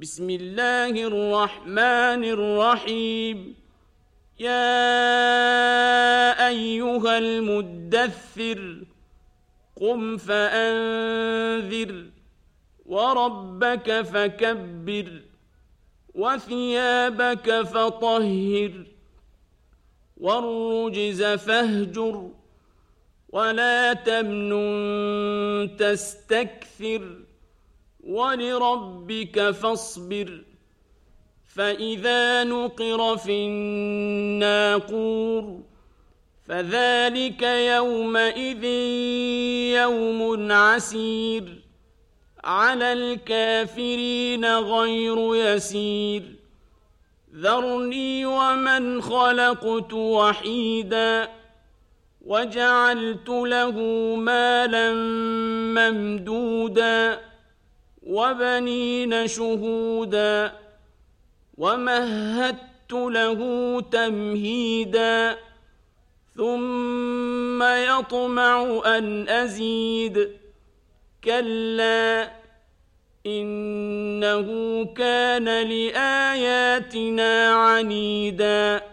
بسم الله الرحمن الرحيم. يا أيها المدثر قم فأنذر وربك فكبر وثيابك فطهر والرجز فاهجر ولا تمنن تستكثر ولربك فاصبر. فإذا نقر في الناقور فذلك يومئذ يوم عسير على الكافرين غير يسير. ذرني ومن خلقت وحيدا وجعلت له مالا ممدودا وبنين شهودا ومهدت له تمهيدا ثم يطمع أن أزيد كلا إنه كان لآياتنا عنيدا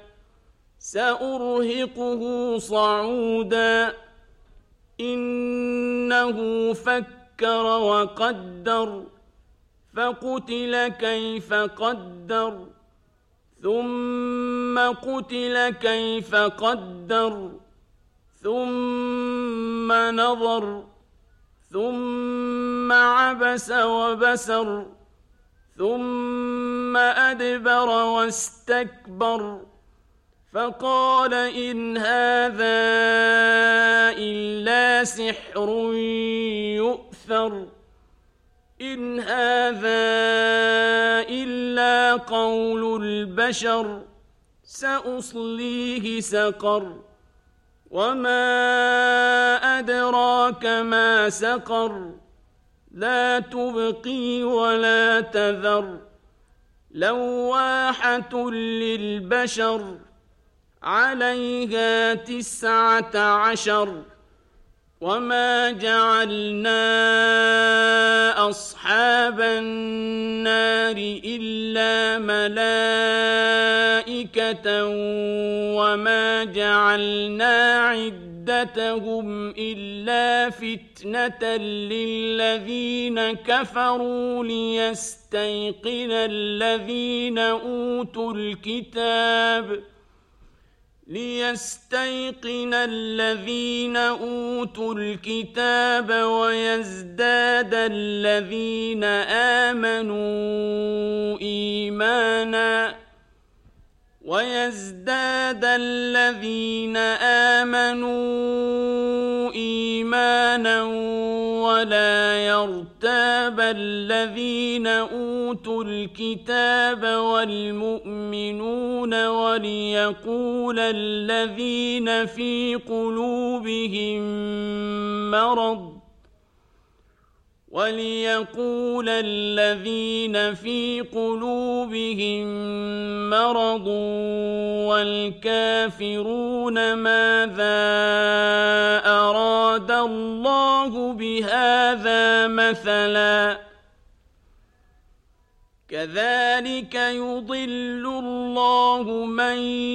سأرهقه صعودا إنه فكر وقدر فقتل كيف قدر ثم قتل كيف قدر ثم نظر ثم عبس وبسر ثم أدبر واستكبر فقال إن هذا إلا سحر يؤثر إن هذا إلا قول البشر سأصليه سقر وما أدراك ما سقر لا تبقي ولا تذر لواحة للبشر عليها 19 وما جعلنا أصحاب النار إلا ملائكة وما جعلنا عدتهم إلا فتنة للذين كفروا ليستيقن الذين أوتوا الكتاب ويزداد الذين آمنوا إيمانا ولا يرتاب الذين أوتوا الكتاب والمؤمنون وليقول الذين في قلوبهم مرض والكافرون ماذا أراد الله بهذا مثلا كذلك يضل الله من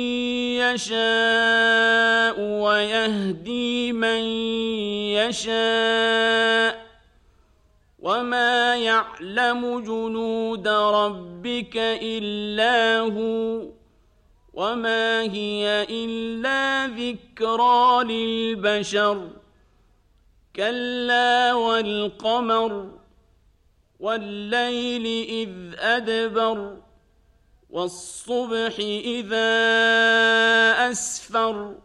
يشاء ويهدي من يشاء وما يعلم جنود ربك إلا هو وما هي إلا ذكرى للبشر كلا والقمر والليل إذ أدبر والصبح إذا أسفر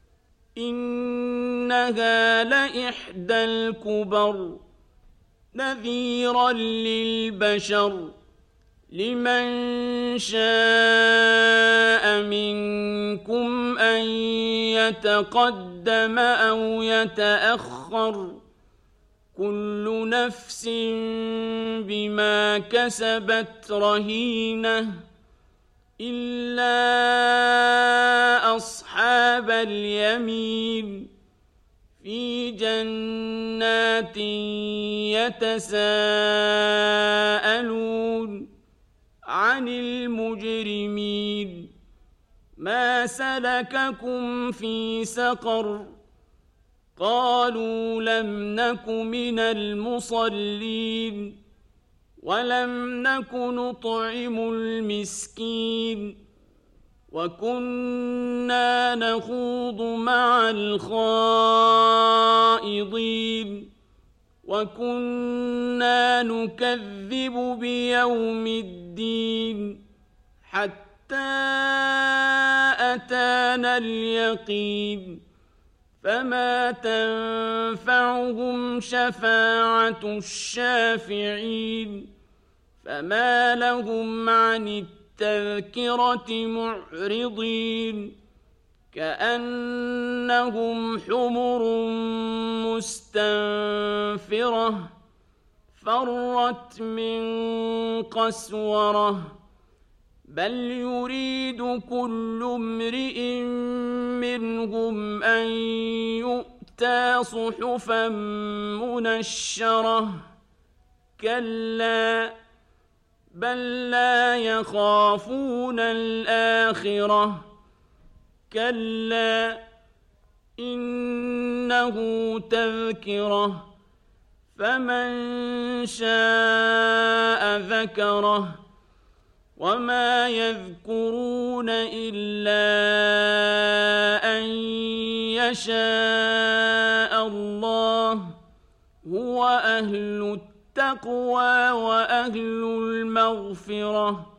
إنها لإحدى الكبر نذيرا للبشر لمن شاء منكم أن يتقدم أو يتأخر كل نفس بما كسبت رهينة إلا أصحاب اليمين في جنات يتساءلون عن المجرمين ما سلككم في سقر قالوا لم نك من المصلين ولم نك نطعم المسكين وكنا نخوض مع الخائضين وكنا نكذب بيوم الدين حتى أتانا اليقين فما تنفعهم شفاعة الشافعين فما لهم عن التذكرة معرضين كأنهم حمر مستنفرة فرت من قسورة بل يريد كل امرئ منهم أن يؤتى صحفا منشرة كلا بل لا يخافون الآخرة كلا إنه تذكرة فمن شاء ذكره وما يذكرون إلا أن يشاء الله هو أهل التقوى وأهل المغفرة